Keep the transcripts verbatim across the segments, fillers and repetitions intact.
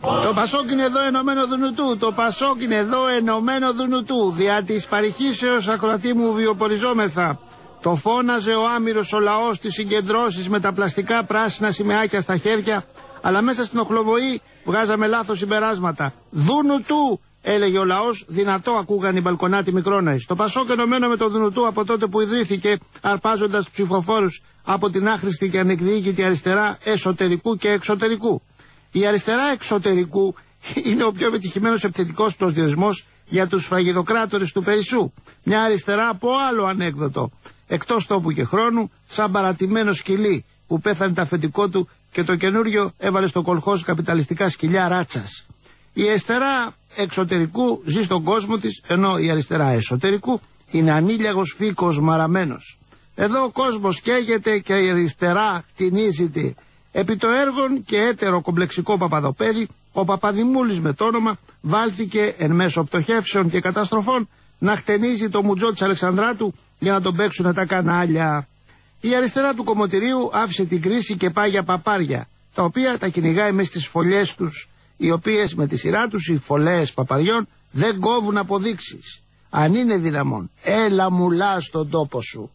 Το Πασόκ είναι εδώ ενωμένο Δουνουτού, το Πασόκ είναι εδώ ενωμένο Δουνουτού. Δια της παρηχήσεως ακροατή μου βιοποριζόμεθα. Το φώναζε ο άμυρος ο λαός στις συγκεντρώσεις με τα πλαστικά πράσινα σημαίακια στα χέρια, αλλά μέσα στην οχλοβοή βγάζαμε λάθος συμπεράσματα. Δουνουτού, έλεγε ο λαός, δυνατό ακούγαν οι μπαλκονάτοι Μικρόναης. Το Πασόκ ενωμένο με το Δουνουτού από τότε που ιδρύθηκε, αρπάζοντας ψηφοφόρους από την άχρηστη και ανεκδιοίκητη αριστερά εσωτερικού και εξωτερικού. Η αριστερά εξωτερικού είναι ο πιο επιτυχημένος επιθετικός προσδιορισμός για τους φραγιδοκράτορες του Περισσού. Μια αριστερά από άλλο ανέκδοτο. Εκτός τόπου και χρόνου, σαν παρατημένο σκυλί που πέθανε τα αφεντικό του και το καινούριο έβαλε στο κολχός καπιταλιστικά σκυλιά ράτσας. Η αριστερά εξωτερικού ζει στον κόσμο της, ενώ η αριστερά εσωτερικού είναι ανήλιαγος φύκος μαραμένος. Εδώ ο κόσμος καίγεται και η αριστερά χτινίζεται. Επί το έργον και έτερο κομπλεξικό παπαδοπέδι, ο Παπαδημούλης με το όνομα βάλθηκε εν μέσω πτωχεύσεων και καταστροφών να χτενίζει το μουτζό της Αλεξανδράτου για να τον παίξουν τα κανάλια. Η αριστερά του κομμωτηρίου άφησε την κρίση και πάει για παπάρια, τα οποία τα κυνηγάει μες στις φωλιές τους, οι οποίες με τη σειρά τους οι φωλές παπαριών δεν κόβουν αποδείξεις. Αν είναι δυναμόν, έλα μουλά στον τόπο σου.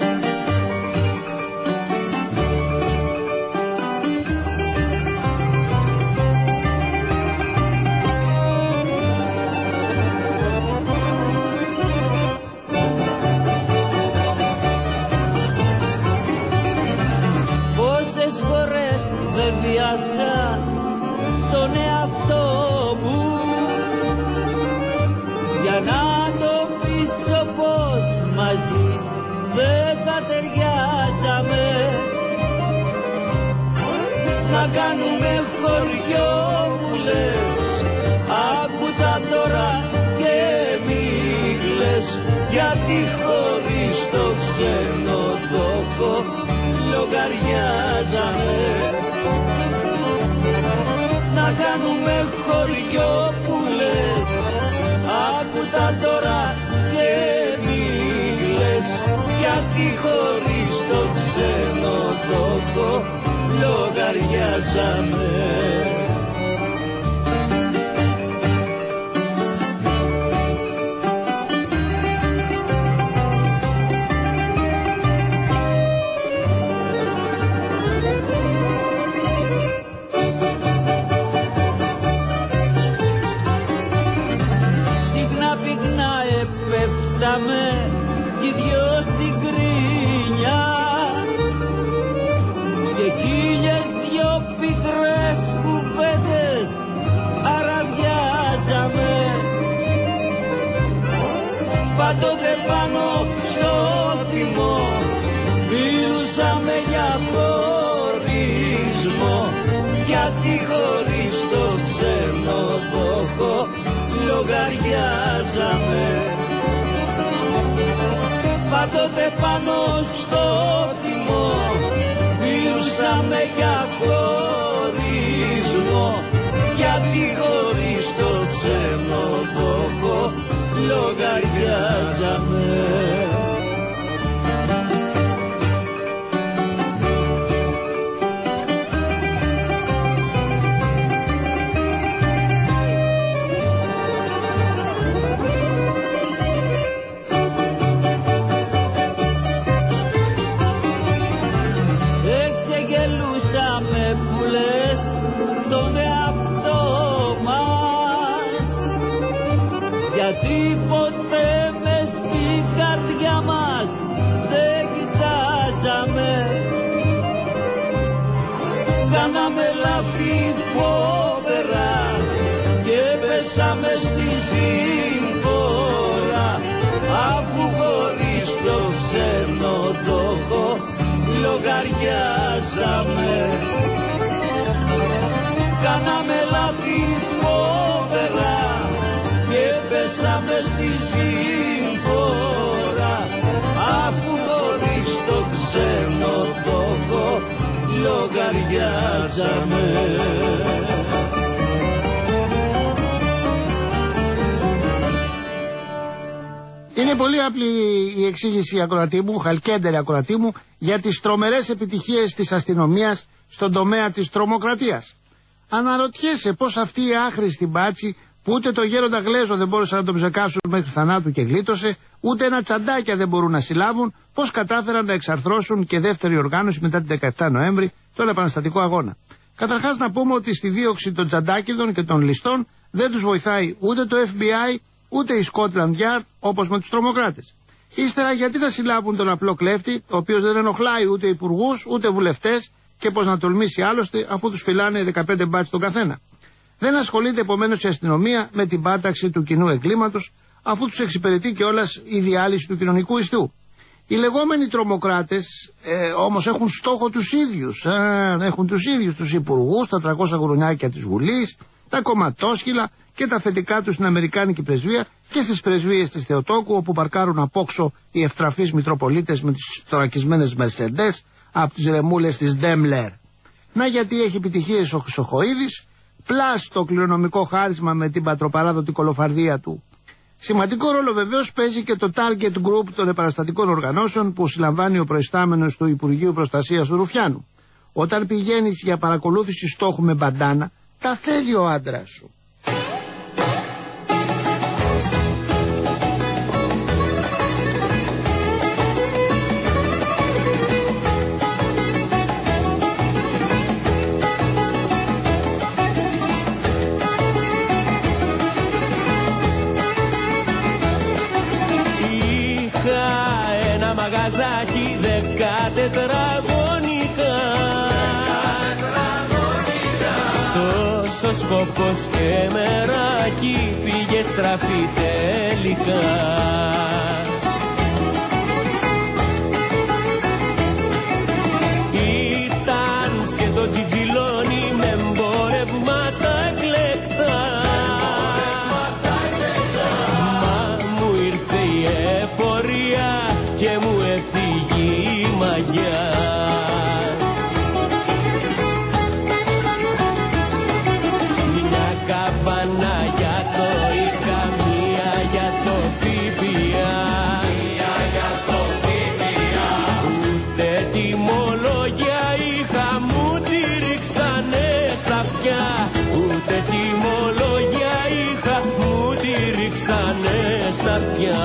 Τον εαυτό μου για να το πείσω πως μαζί δεν θα ταιριάζαμε, να κάνουμε χωριό που λες, άκου τα τώρα και μη κλαις, γιατί χωρίς το ξενοδόχο λογαριάζαμε. Να κάνουμε χωριό που λες, άκου τα τώρα και μη κλαις, γιατί χωρίς το ξενοδόχο λογαριάζαμε. Κι δυο στην κρίνια και χίλιες δυο πικρές κουβέντες αραδιάζαμε. Πάντοτε πάνω στο θυμό μιλούσαμε για χωρισμό, γιατί χωρίς το ξενοδόχο λογαριάζαμε. Πάντοτε πάνω στο θυμό μιλούσαμε για χωρισμό, γιατί χωρίς το ξενοδόχο λογαριάζαμε. Τον εαυτό μας, γιατί ποτέ μες στην καρδιά μας δεν κοιτάζαμε. Κάναμε λάθη φοβερά και πέσαμε στη σύμφορα, αφού χωρίς το ξενοδόχο λογαριάζαμε. Κάναμε λάθη φοβερά και πέσαμε στη σύμφορα, αφού χωρίς το ξενοδόχο λογαριάζαμε. Είναι πολύ απλή η εξήγηση, ακροατή μου, χαλκέντερη ακροατή μου, για τις τρομερές επιτυχίες της αστυνομίας στον τομέα της τρομοκρατίας. Αναρωτιέσαι πώς αυτοί οι άχρηστοι μπάτσι που ούτε το γέροντα Γλέζο δεν μπόρεσαν να τον ψεκάσουν μέχρι θανάτου και γλίτωσε, ούτε ένα τσαντάκια δεν μπορούν να συλλάβουν, πώς κατάφεραν να εξαρθρώσουν και δεύτερη οργάνωση μετά την δεκαεφτά Νοέμβρη, τον επαναστατικό αγώνα. Καταρχάς να πούμε ότι στη δίωξη των τσαντάκιδων και των ληστών δεν τους βοηθάει ούτε το Εφ Μπι Άι ούτε η Scotland Yard όπως με τους τρομοκράτες. Ύστερα γιατί να συλλάβουν τον απλό κλέφτη, ο οποίος δεν ενοχλάει ούτε υπουργούς ούτε βουλευτές και πώς να τολμήσει άλλωστε αφού τους φυλάνε δεκαπέντε μπάτσι τον καθένα. Δεν ασχολείται επομένως η αστυνομία με την πάταξη του κοινού εγκλήματος, αφού τους εξυπηρετεί κιόλας η διάλυση του κοινωνικού ιστού. Οι λεγόμενοι τρομοκράτες ε, όμως έχουν στόχο τους ίδιους. Ε, έχουν τους ίδιους τους υπουργούς, τα τριακόσια γουρουνιάκια της Βουλής, τα κομματόσχυλα και τα αφεντικά τους στην Αμερικάνικη πρεσβεία και στις πρεσβείες της Θεοτόκου, όπου παρκάρουν απόξω οι ευτραφείς μητροπολίτες με τις θωρακισμένες Μερσεντές από τις ρεμούλες της Ντέμλερ. Να γιατί έχει επιτυχίες ο Χρυσοχοΐδης, πλάς το κληρονομικό χάρισμα με την πατροπαράδοτη κολοφαρδία του. Σημαντικό ρόλο βεβαίως παίζει και το target group των επαναστατικών οργανώσεων που συλλαμβάνει ο προϊστάμενος του Υπουργείου Προστασίας του Ρουφιάνου. Όταν πηγαίνεις για παρακολούθηση στόχου με μπαντάνα, τα θέλει ο άντρας σου. Μαγαζάκι δέκα τετραγωνικά, τόσο σκοπός και μεράκι πήγε στραφή τελικά. Ήταν σκέτο τζιτζιλόνι με εμπορεύματα εκλεκτά, μα μου ήρθε η εφορία και μου έφυγε η μαγιά. Μια καμπάνα για το Ίκα, μία για το ΦΠΑ, μία για το ΦΠΑ. Ούτε τιμολόγια είχα, μου τη ρίξανε στα αυτιά. Ούτε τιμολόγια είχα, μου τη ρίξανε στα αυτιά.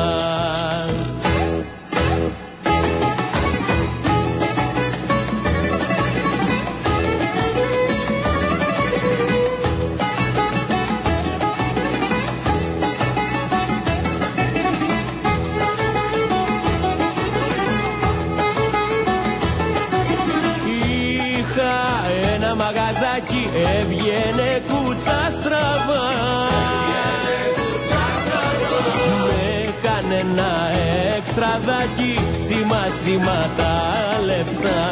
Μαγαζάκι έβγαινε κούτσα στραβά, με κανένα εξτραδάκι, τσίμα τσίμα τα λεφτά.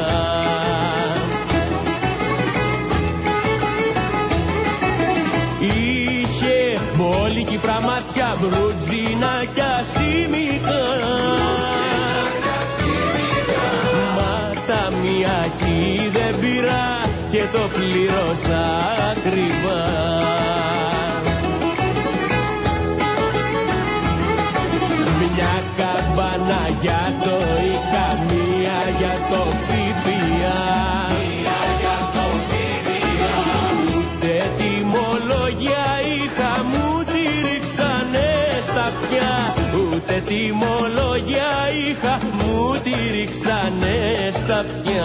Είχε μπόλικη πραμάτια, μπρουτζίνα κι ασήμικα, μα τα μιακή δεν πήρα και το πλήρωσα ακριβά. Μια καμπάνα για το Ίκα, μία για το ΦΠΑ, μία για το ΦΠΑ. Ούτε τιμολόγια είχα, μου τη ρίξανε στα αυτιά. Ούτε τιμολόγια είχα, μου τη ρίξανε στα αυτιά.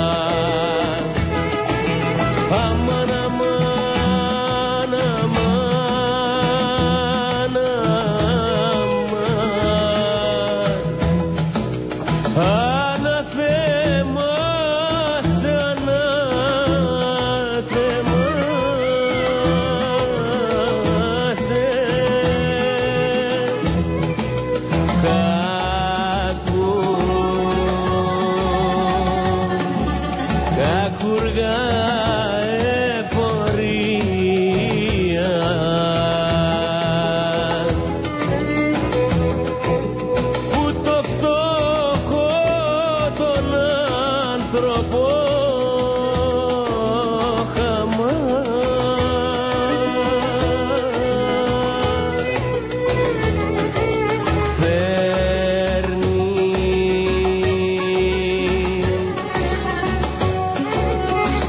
Αμάν, αμάν, αμάν, αμάν. Αναθέμασε, αναθέμασε. Κακού, κακούργα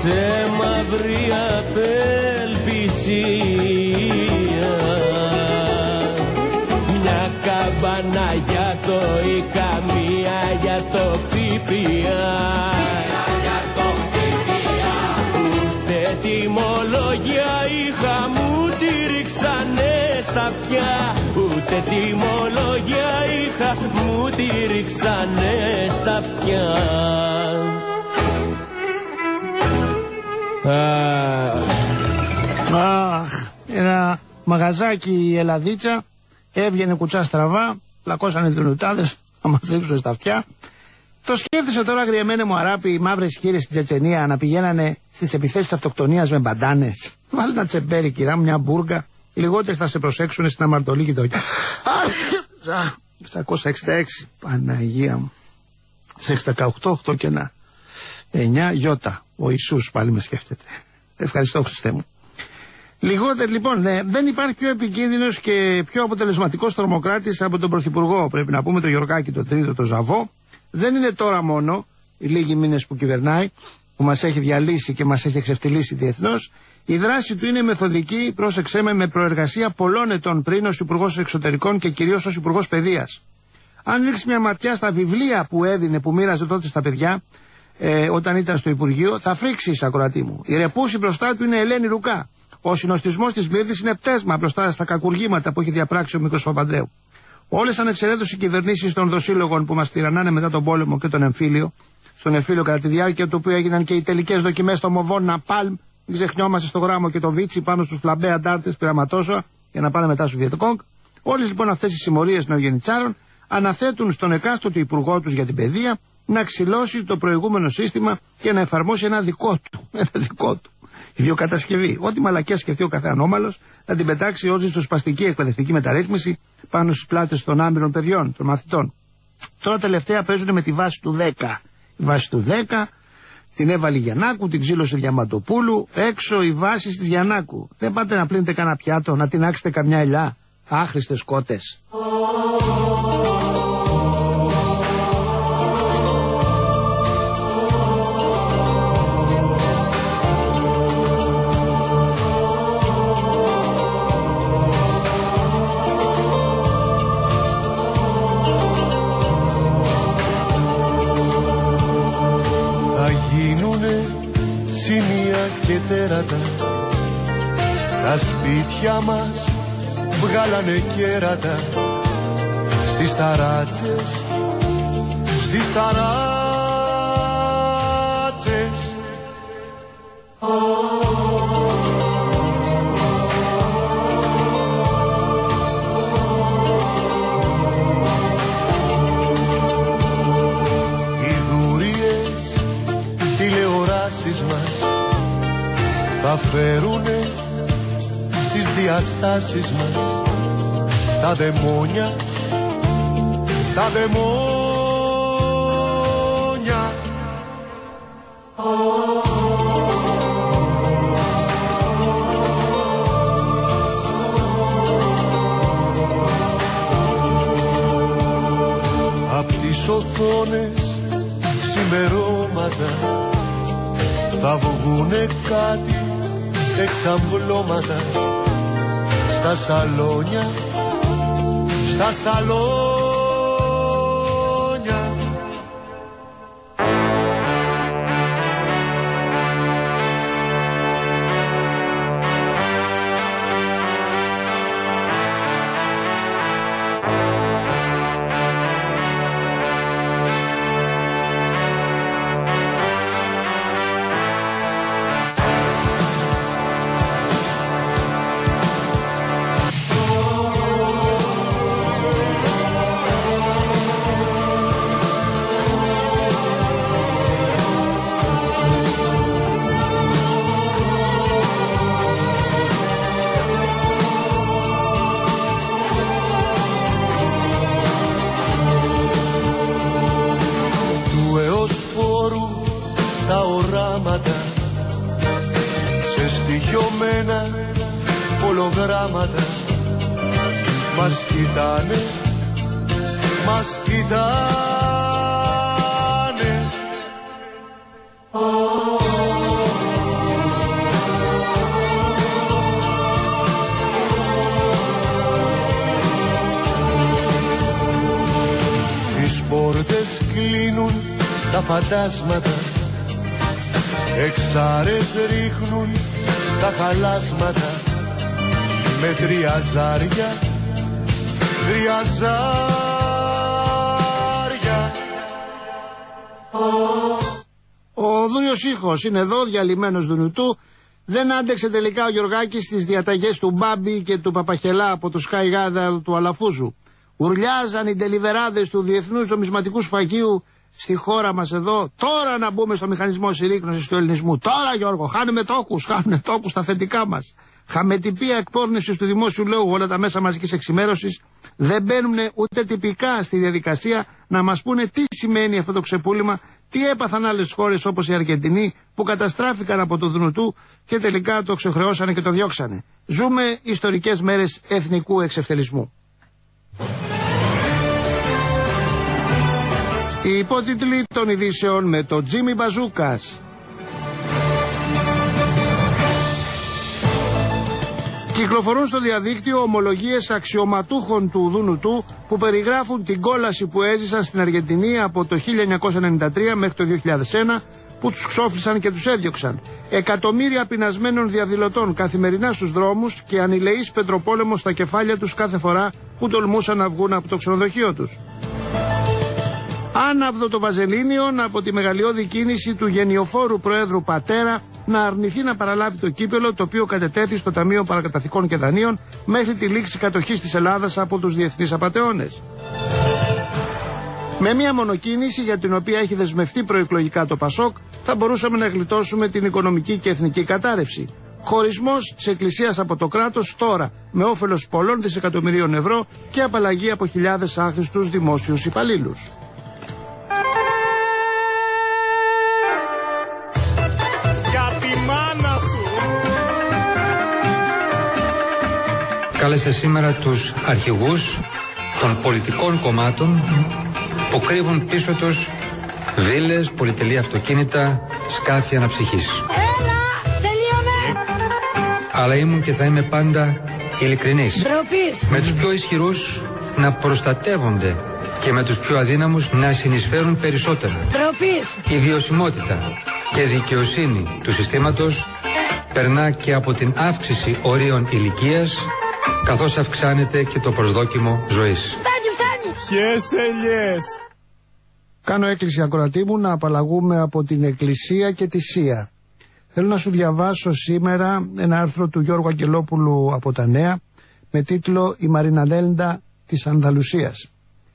σε μαύρη απελπισία. Μια καμπάνα για το Ίκα, μία για το ΦΠΑ. Ούτε τιμολόγια είχα, μου τη ρίξανε στα αυτιά. Ούτε τιμολόγια είχα, μου τη ρίξανε στα αυτιά. Αχ, ένα μαγαζάκι η Ελλαδίτσα, έβγαινε κουτσά στραβά, πλακώσανε δουλουτάδες, να μας ρίξουν στα αυτιά. Το σκέφτησε τώρα, αγριεμένε μου αράπη, οι μαύρες χείρες στην Τσετσενία να πηγαίνανε στις επιθέσεις αυτοκτονίας με μπαντάνες. Βάλε ένα τσεμπέρι, κυρά μου, μια μπουργκα, λιγότεροι θα σε προσέξουν στην αμαρτωλή και το... εξακόσια εξήντα έξι, Παναγία μου. Σε δεκαοκτώ, οκτώ και ένα εννιά, Ιώτα. Ο Ιησούς πάλι με σκέφτεται. Ευχαριστώ, Χριστέ μου. Λιγότερο λοιπόν, ναι, δεν υπάρχει πιο επικίνδυνος και πιο αποτελεσματικός τρομοκράτης από τον Πρωθυπουργό. Πρέπει να πούμε το Γιωργάκη το τρίτο, το Ζαβό. Δεν είναι τώρα μόνο οι λίγοι μήνες που κυβερνάει, που μας έχει διαλύσει και μας έχει εξευτελίσει διεθνώς. Η δράση του είναι μεθοδική, πρόσεξέ με, με προεργασία πολλών ετών πριν ως Υπουργός Εξωτερικών και κυρίως ως Υπουργός Παιδείας. Αν ρίξει μια ματιά στα βιβλία που έδινε, που μοίραζε τότε στα παιδιά, ε, όταν ήταν στο Υπουργείο, θα φρίξεις, ακροατή μου. Η ρεπούση μπροστά του είναι Ελένη Λουκά. Ο συνοστισμός της Μύρτης είναι πτέσμα μπροστά στα κακουργήματα που έχει διαπράξει ο Μίκος Παπανδρέου. Όλες ανεξαιρέτως οι κυβερνήσεις των δοσύλλογων που μας τυραννάνε μετά τον πόλεμο και τον εμφύλιο, στον εμφύλιο κατά τη διάρκεια του οποίου έγιναν και οι τελικές δοκιμές στο Μοβόν Ναπάλμ, μην ξεχνιόμαστε στο γράμμο και το Βίτσι πάνω στους φλαμπέ αντάρτες πειραματόσα για να πάνε μετά στο Βιετκόγκ. Όλες λοιπόν αυτές οι συμμορίες νεογεννητσάρων αναθέτουν στον εκάστοτε υπουργό τους για την παιδεία να ξυλώσει το προηγούμενο σύστημα και να εφαρμόσει ένα δικό του. Ένα δικό του. Ιδιοκατασκευή. Ό,τι μαλακιά σκεφτεί ο κάθε ανώμαλος να την πετάξει ως ριζοσπαστική εκπαιδευτική μεταρρύθμιση πάνω στις πλάτες των άμυρων παιδιών, των μαθητών. Τώρα τελευταία παίζουν με τη βάση του δέκα. Η βάση του δέκα την έβαλε η Γιαννάκου, την ξύλωσε Διαμαντοπούλου, έξω η βάση της Γιαννάκου. Δεν πάτε να πλύνετε κανένα πιάτο, να τεινάξετε καμιά ελιά. Άχρηστες κότες. Και τέρατα, τα σπίτια μας βγάλανε κέρατα, στις ταράτσες, στις ταράτσες. Οι δούριες τηλεοράσεις μας θα φέρουνε τις διαστάσεις μας τα δαιμόνια, τα δαιμόνια. Απ' τις οθόνες ξημερώματα θα βγουνε κάτι εξαμβλώματα στα σαλόνια, στα σαλόνια. Σε στοιχειωμένα ολογράμματα μας κοιτάνε, μας κοιτάνε. κλείνουν τα φαντάσματα, εξάρες ρίχνουν στα χαλάσματα, με τρία ζάρια, τρία ζάρια. Ο Δούριος ήχος είναι εδώ, διαλυμένος Δουνουτού. Δεν άντεξε τελικά ο Γιωργάκης στις διαταγές του Μπάμπη και του Παπαχελά από το Sky Gadar του Αλαφούζου. Ουρλιάζαν οι τελιβεράδες του Διεθνούς Νομισματικού Σφαγείου στη χώρα μας εδώ. Τώρα να μπούμε στο μηχανισμό συρρίκνωσης του ελληνισμού. Τώρα, Γιώργο, χάνουμε τόκους, χάνουμε τόκους στα αφεντικά μας. Χαμετυπία εκπόρνευσης του δημόσιου λόγου, όλα τα μέσα μαζικής εξημέρωσης δεν μπαίνουν ούτε τυπικά στη διαδικασία να μας πούνε τι σημαίνει αυτό το ξεπούλημα, τι έπαθαν άλλες χώρες όπως η Αργεντινή που καταστράφηκαν από το Δουνουτού και τελικά το ξεχρεώσανε και το διώξανε. Ζούμε ιστορικές μέρες εθνικού εξευθελισμού. Οι υπότιτλοι των ειδήσεων με το Τζίμι Μπαζούκας. Κυκλοφορούν στο διαδίκτυο ομολογίες αξιωματούχων του Δουνουτού που περιγράφουν την κόλαση που έζησαν στην Αργεντινή από το χίλια εννιακόσια ενενήντα τρία μέχρι το δύο χιλιάδες ένα, που τους ξόφλησαν και τους έδιωξαν. Εκατομμύρια πεινασμένων διαδηλωτών καθημερινά στους δρόμους και ανηλεής πετροπόλεμος στα κεφάλια τους κάθε φορά που τολμούσαν να βγουν από το ξενοδοχείο τους. Άναυδο το βαζελίνιον από τη μεγαλειώδη κίνηση του γενιοφόρου Προέδρου Πατέρα να αρνηθεί να παραλάβει το κύπελο το οποίο κατετέθη στο Ταμείο Παρακαταθηκών και Δανείων μέχρι τη λήξη κατοχής της Ελλάδας από τους διεθνείς απατεώνες. Με μια μονοκίνηση για την οποία έχει δεσμευτεί προεκλογικά το Πασόκ θα μπορούσαμε να γλιτώσουμε την οικονομική και εθνική κατάρρευση. Χωρισμός της Εκκλησίας από το κράτος τώρα με όφελος πολλών δισεκατομμυρίων ευρώ και απαλλαγή από χιλιάδες άχρηστους δημόσιους υπαλλήλους. Κάλεσε σήμερα τους αρχηγούς των πολιτικών κομμάτων που κρύβουν πίσω τους βίλες, πολυτελή αυτοκίνητα, σκάφη αναψυχής. Έλα, τελείωνε! Αλλά ήμουν και θα είμαι πάντα ειλικρινής. Ντροπής. Με τους πιο ισχυρούς να προστατεύονται και με τους πιο αδύναμους να συνεισφέρουν περισσότερα. Ντροπής. Η βιωσιμότητα και δικαιοσύνη του συστήματος περνά και από την αύξηση ορίων ηλικίας, καθώς αυξάνεται και το προσδόκιμο ζωής. Φτάνει, φτάνει! Χες ελιές! Κάνω έκκληση ακροατή μου να απαλλαγούμε από την Εκκλησία και τη Σία. Θέλω να σου διαβάσω σήμερα ένα άρθρο του Γιώργου Αγγελόπουλου από τα Νέα με τίτλο «Η Μαριναλέντα της Ανδαλουσίας».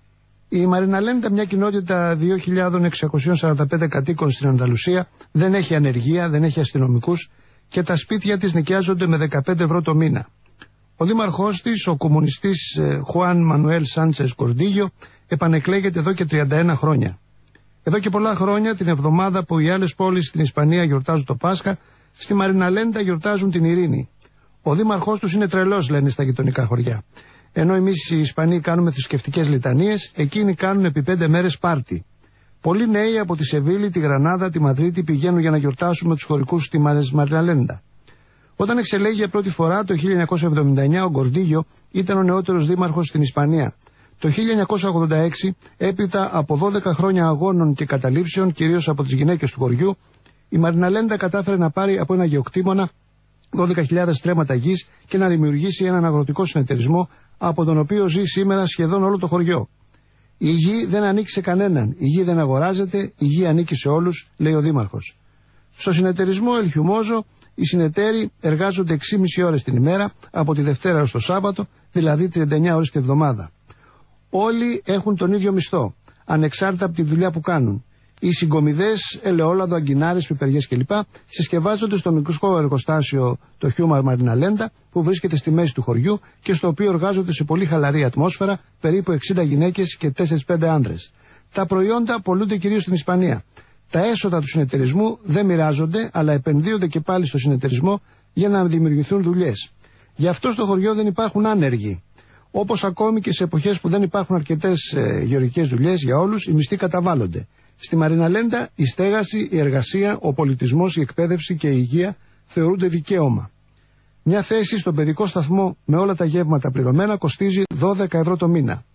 Η Μαριναλέντα, μια κοινότητα δύο χιλιάδες εξακόσια σαράντα πέντε κατοίκων στην Ανδαλουσία, δεν έχει ανεργία, δεν έχει αστυνομικούς και τα σπίτια της νοικιάζονται με δεκαπέντε ευρώ το μήνα. Ο δήμαρχός της, ο κομμουνιστής Χουάν Μανουέλ Σάντσες Κορντίγιο, επανεκλέγεται εδώ και τριάντα ένα χρόνια. Εδώ και πολλά χρόνια, την εβδομάδα που οι άλλες πόλεις στην Ισπανία γιορτάζουν το Πάσχα, στη Μαριναλέντα γιορτάζουν την ειρήνη. Ο δήμαρχός τους είναι τρελός, λένε στα γειτονικά χωριά. Ενώ εμείς οι Ισπανοί κάνουμε θρησκευτικές λιτανίες, εκείνοι κάνουν επί πέντε μέρες πάρτι. Πολλοί νέοι από τη Σεβίλη, τη Γρανάδα, τη Μαδρίτη πηγαίνουν για να γιορτάσουν με τους χωρικούς στη Μαριναλέντα. Όταν εξελέγει για πρώτη φορά το χίλια εννιακόσια εβδομήντα εννιά, ο Γκορντίγιο ήταν ο νεότερος δήμαρχος στην Ισπανία. Το χίλια εννιακόσια ογδόντα έξι, έπειτα από δώδεκα χρόνια αγώνων και καταλήψεων, κυρίως από τις γυναίκες του χωριού, η Μαριναλέντα κατάφερε να πάρει από ένα γεωκτήμονα δώδεκα χιλιάδες στρέμματα γης και να δημιουργήσει έναν αγροτικό συνεταιρισμό από τον οποίο ζει σήμερα σχεδόν όλο το χωριό. Η γη δεν ανήκει σε κανέναν, η γη δεν αγοράζεται, η γη ανήκει σε όλους, λέει ο δήμαρχος. Στο συνεταιρισμό Ελχιουμόζο, οι συνεταίροι εργάζονται έξι και μισή ώρες την ημέρα, από τη Δευτέρα έως το Σάββατο, δηλαδή τριάντα εννιά ώρες την εβδομάδα. Όλοι έχουν τον ίδιο μισθό, ανεξάρτητα από τη δουλειά που κάνουν. Οι συγκομιδές, ελαιόλαδο, αγκινάρες, πιπεριές κλπ. Συσκευάζονται στο μικρό εργοστάσιο το Χιούμαρ Μαριναλέντα, που βρίσκεται στη μέση του χωριού και στο οποίο εργάζονται σε πολύ χαλαρή ατμόσφαιρα περίπου εξήντα γυναίκες και τέσσερα πέντε άντρες. Τα προϊόντα πολλούνται κυρίως στην Ισπανία. Τα έσοδα του συνεταιρισμού δεν μοιράζονται, αλλά επενδύονται και πάλι στο συνεταιρισμό για να δημιουργηθούν δουλειές. Γι' αυτό στο χωριό δεν υπάρχουν άνεργοι. Όπως ακόμη και σε εποχές που δεν υπάρχουν αρκετές ε, γεωργικές δουλειές για όλους, οι μισθοί καταβάλλονται. Στη Μαριναλέντα η στέγαση, η εργασία, ο πολιτισμός, η εκπαίδευση και η υγεία θεωρούνται δικαίωμα. Μια θέση στον παιδικό σταθμό με όλα τα γεύματα πληρωμένα κοστίζει δώδεκα ευρώ το μήνα.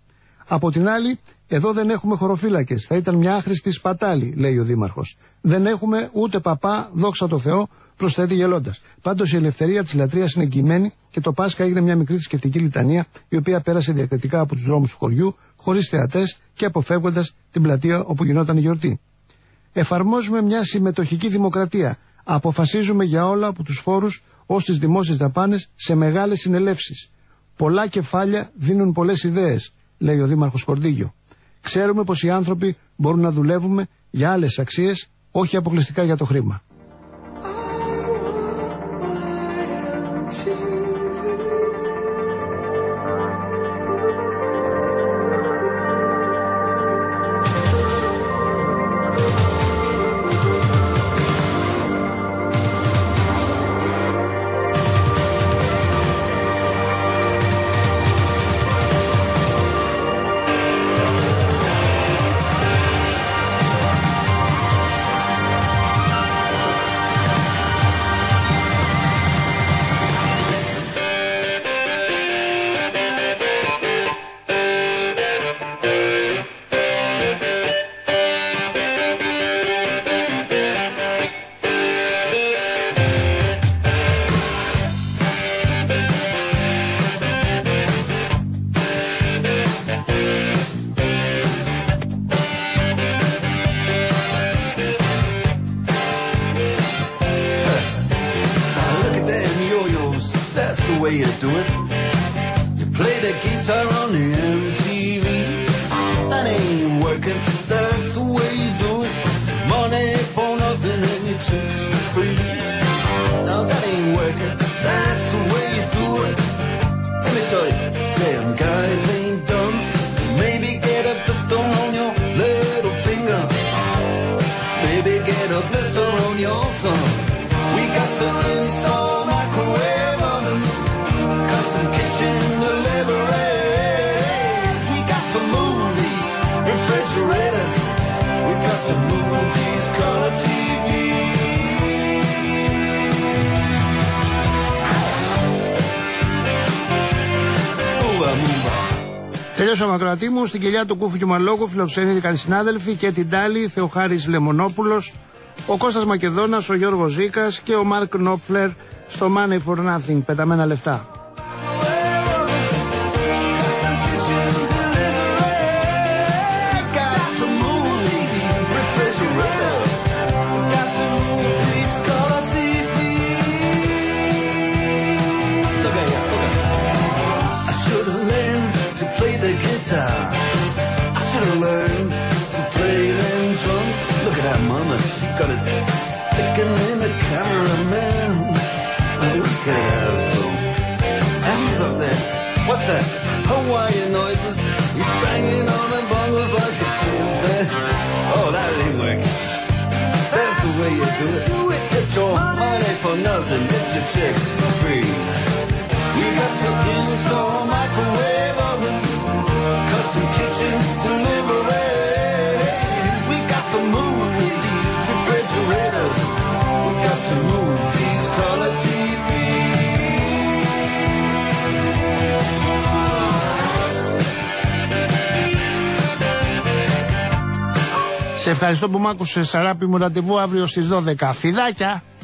Από την άλλη, εδώ δεν έχουμε χωροφύλακες. Θα ήταν μια άχρηστη σπατάλη, λέει ο Δήμαρχος. Δεν έχουμε ούτε παπά, δόξα τω Θεώ, προσθέτει γελώντας. Πάντως η ελευθερία της λατρείας είναι εγγυημένη και το Πάσχα έγινε μια μικρή θρησκευτική λιτανία, η οποία πέρασε διακριτικά από τους δρόμους του χωριού, χωρίς θεατές και αποφεύγοντας την πλατεία όπου γινόταν η γιορτή. Εφαρμόζουμε μια συμμετοχική δημοκρατία. Αποφασίζουμε για όλα από τους φόρους ως τις δημόσιες δαπάνες σε μεγάλες συνελεύσεις. Πολλά κεφάλια δίνουν πολλές ιδέες, λέει ο Δήμαρχος Κορδίγιο. Ξέρουμε πως οι άνθρωποι μπορούν να δουλεύουμε για άλλες αξίες, όχι αποκλειστικά για το χρήμα. way you do it. You play the guitar on the M T V. That ain't working, that's the way you do it. Money for nothing and your chicks are free. Now that ain't working, that's the way you do it. Let me tell you, them guys ain't dumb. Maybe get a blister on your little finger. Maybe get a blister on your thumb. We got to install microwave ovens, custom kitchen deliveries. We got to move these refrigerators. We got to move these color T Vs. Move on, move on. Τελειώσαμε ακροατή μου. Στην κοιλιά του Κούφου και Μαλόγου φιλοξενήθηκαν συνάδελφοι και την Τάλη, Θεοχάρης Λεμονόπουλος, ο Κώστας Μακεδόνας, ο Γιώργος Ζήκας και ο Μάρκ Νόπφλερ στο Money for Nothing, πεταμένα λεφτά. Mama, she got it sticking in the cameraman. And we could have some hands up there. What's that? Hawaiian noises. He's banging on the bongos like a chimpanzee. Oh, that ain't working. That's the way you do it. Do it. Get your money for nothing. Get your chicks for free. We got to install microwave oven, custom kitchen delivery. We got to move these refrigerators. We got to move these color T Vs. Σε ευχαριστώ που μ' άκουσες, αγάπη μου. Ραντεβού αύριο στις δώδεκα. Φιδάκια!